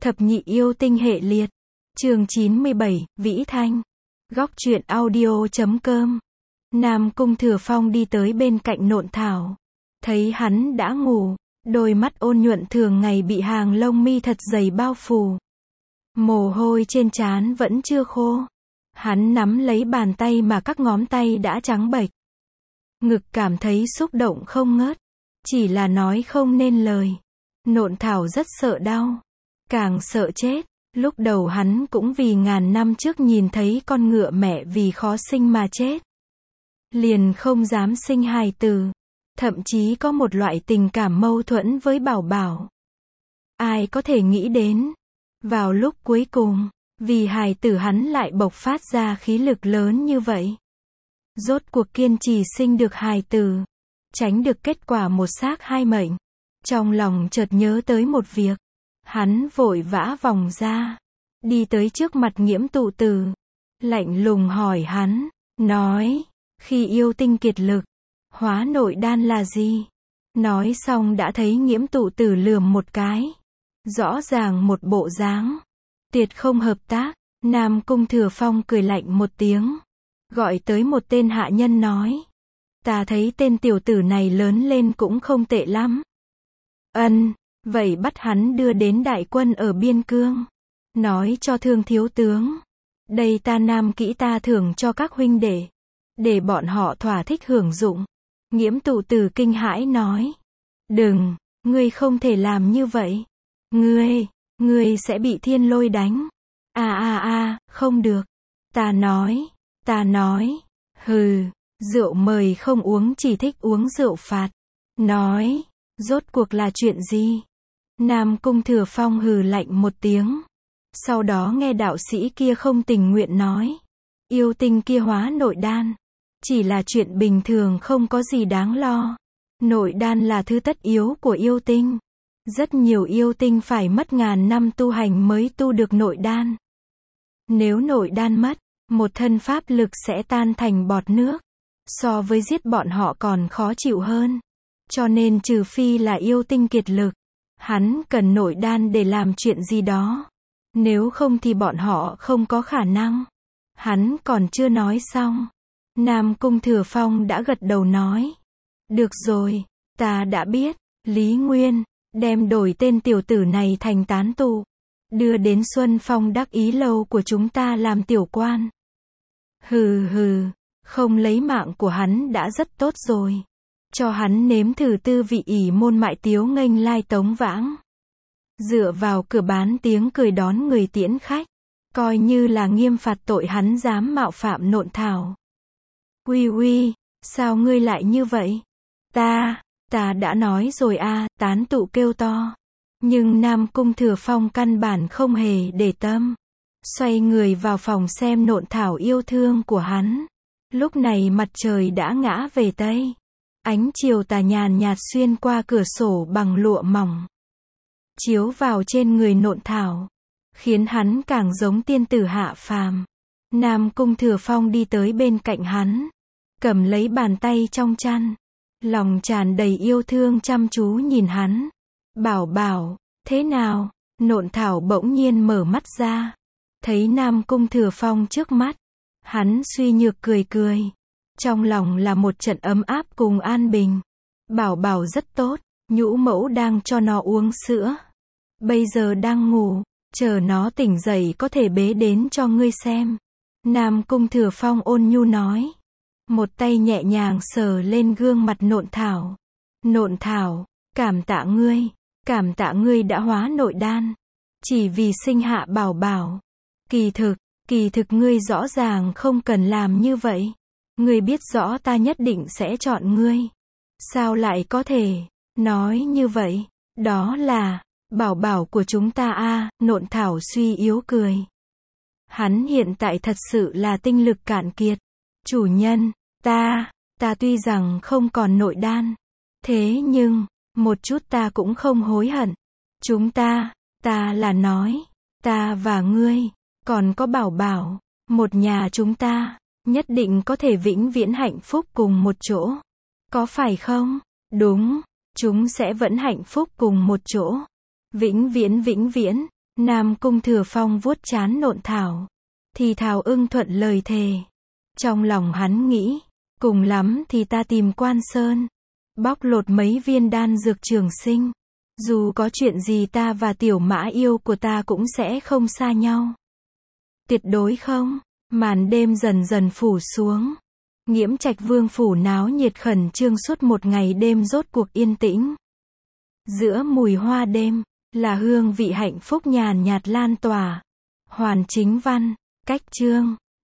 Thập nhị yêu tinh hệ liệt. Chương 97, Vĩ Thanh. Góc truyện audio.com. Nam Cung Thừa Phong đi tới bên cạnh Nộn Thảo. Thấy hắn đã ngủ, đôi mắt ôn nhuận thường ngày bị hàng lông mi thật dày bao phủ. Mồ hôi trên trán vẫn chưa khô. Hắn nắm lấy bàn tay mà các ngón tay đã trắng bệch. Ngực cảm thấy xúc động không ngớt. Chỉ là nói không nên lời. Nộn Thảo rất sợ đau. Càng sợ chết. Lúc đầu hắn cũng vì ngàn năm trước nhìn thấy con ngựa mẹ vì khó sinh mà chết. Liền không dám sinh hài tử. Thậm chí có một loại tình cảm mâu thuẫn với Bảo Bảo. Ai có thể nghĩ đến. Vào lúc cuối cùng, vì hài tử hắn lại bộc phát ra khí lực lớn như vậy. Rốt cuộc kiên trì sinh được hài tử. Tránh được kết quả một xác hai mệnh. Trong lòng chợt nhớ tới một việc. Hắn vội vã vòng ra. Đi tới trước mặt Nghiễm Tụ Tử. Lạnh lùng hỏi hắn. Nói. Khi yêu tinh kiệt lực. Hóa nội đan là gì? Nói xong đã thấy Nghiễm Tụ Tử lườm một cái. Rõ ràng một bộ dáng. Tuyệt không hợp tác. Nam Cung Thừa Phong cười lạnh một tiếng. Gọi tới một tên hạ nhân nói. Ta thấy tên tiểu tử này lớn lên cũng không tệ lắm. Ân. Vậy bắt hắn đưa đến đại quân ở biên cương. Nói cho Thương thiếu tướng. Đây ta Nam Kỹ ta thưởng cho các huynh đệ. Để bọn họ thỏa thích hưởng dụng. Nghiễm Tụ Tử kinh hãi nói. Đừng, ngươi không thể làm như vậy. Ngươi sẽ bị thiên lôi đánh. Không được. Ta nói. Hừ, rượu mời không uống chỉ thích uống rượu phạt. Nói, rốt cuộc là chuyện gì? Nam Cung Thừa Phong hừ lạnh một tiếng. Sau đó nghe đạo sĩ kia không tình nguyện nói. Yêu tinh kia hóa nội đan. Chỉ là chuyện bình thường không có gì đáng lo. Nội đan là thứ tất yếu của yêu tinh. Rất nhiều yêu tinh phải mất ngàn năm tu hành mới tu được nội đan. Nếu nội đan mất, một thân pháp lực sẽ tan thành bọt nước. So với giết bọn họ còn khó chịu hơn. Cho nên trừ phi là yêu tinh kiệt lực. Hắn cần nội đan để làm chuyện gì đó. Nếu không thì bọn họ không có khả năng. Hắn còn chưa nói xong. Nam Cung Thừa Phong đã gật đầu nói. Được rồi, ta đã biết. Lý Nguyên, đem đổi tên tiểu tử này thành tán tụ. Đưa đến Xuân Phong Đắc Ý lâu của chúng ta làm tiểu quan. Hừ, không lấy mạng của hắn đã rất tốt rồi. Cho hắn nếm thử tư vị ỷ môn mại tiếu nghênh lai tống vãng. Dựa vào cửa bán tiếng cười đón người tiễn khách. Coi như là nghiêm phạt tội hắn dám mạo phạm Nộn Thảo. Uy, sao ngươi lại như vậy? Ta đã nói rồi tán tụ kêu to. Nhưng Nam Cung Thừa Phong căn bản không hề để tâm. Xoay người vào phòng xem Nộn Thảo yêu thương của hắn. Lúc này mặt trời đã ngã về Tây. Ánh chiều tà nhàn nhạt xuyên qua cửa sổ bằng lụa mỏng. Chiếu vào trên người Nộn Thảo. Khiến hắn càng giống tiên tử hạ phàm. Nam Cung Thừa Phong đi tới bên cạnh hắn. Cầm lấy bàn tay trong chăn. Lòng tràn đầy yêu thương chăm chú nhìn hắn. Bảo, thế nào? Nộn Thảo bỗng nhiên mở mắt ra. Thấy Nam Cung Thừa Phong trước mắt. Hắn suy nhược cười. Trong lòng là một trận ấm áp cùng an bình. Bảo rất tốt. Nhũ mẫu đang cho nó uống sữa. Bây giờ đang ngủ. Chờ nó tỉnh dậy có thể bế đến cho ngươi xem. Nam Cung Thừa Phong ôn nhu nói. Một tay nhẹ nhàng sờ lên gương mặt Nộn Thảo. Nộn Thảo, cảm tạ ngươi đã hóa nội đan. Chỉ vì sinh hạ Bảo. Kỳ thực ngươi rõ ràng không cần làm như vậy. Ngươi biết rõ ta nhất định sẽ chọn ngươi. Sao lại có thể nói như vậy? Đó là Bảo của chúng ta Nộn Thảo suy yếu cười. Hắn hiện tại thật sự là tinh lực cạn kiệt. Chủ nhân, ta tuy rằng không còn nội đan. Thế nhưng, một chút ta cũng không hối hận. Chúng ta là nói, ta và ngươi, còn có Bảo, một nhà chúng ta, nhất định có thể vĩnh viễn hạnh phúc cùng một chỗ. Có phải không? Đúng, chúng sẽ vẫn hạnh phúc cùng một chỗ. Vĩnh viễn, Nam Cung Thừa Phong vuốt trán nộn thảo, thì thào ưng thuận lời thề. Trong lòng hắn nghĩ, cùng lắm thì ta tìm Quan Sơn, bóc lột mấy viên đan dược trường sinh. Dù có chuyện gì ta và tiểu mã yêu của ta cũng sẽ không xa nhau. Tuyệt đối không. Màn đêm dần dần phủ xuống. Nghiễm Trạch Vương phủ náo nhiệt khẩn trương suốt một ngày đêm rốt cuộc yên tĩnh. Giữa mùi hoa đêm, là hương vị hạnh phúc nhàn nhạt lan tỏa. Hoàn Chính Văn, cách chương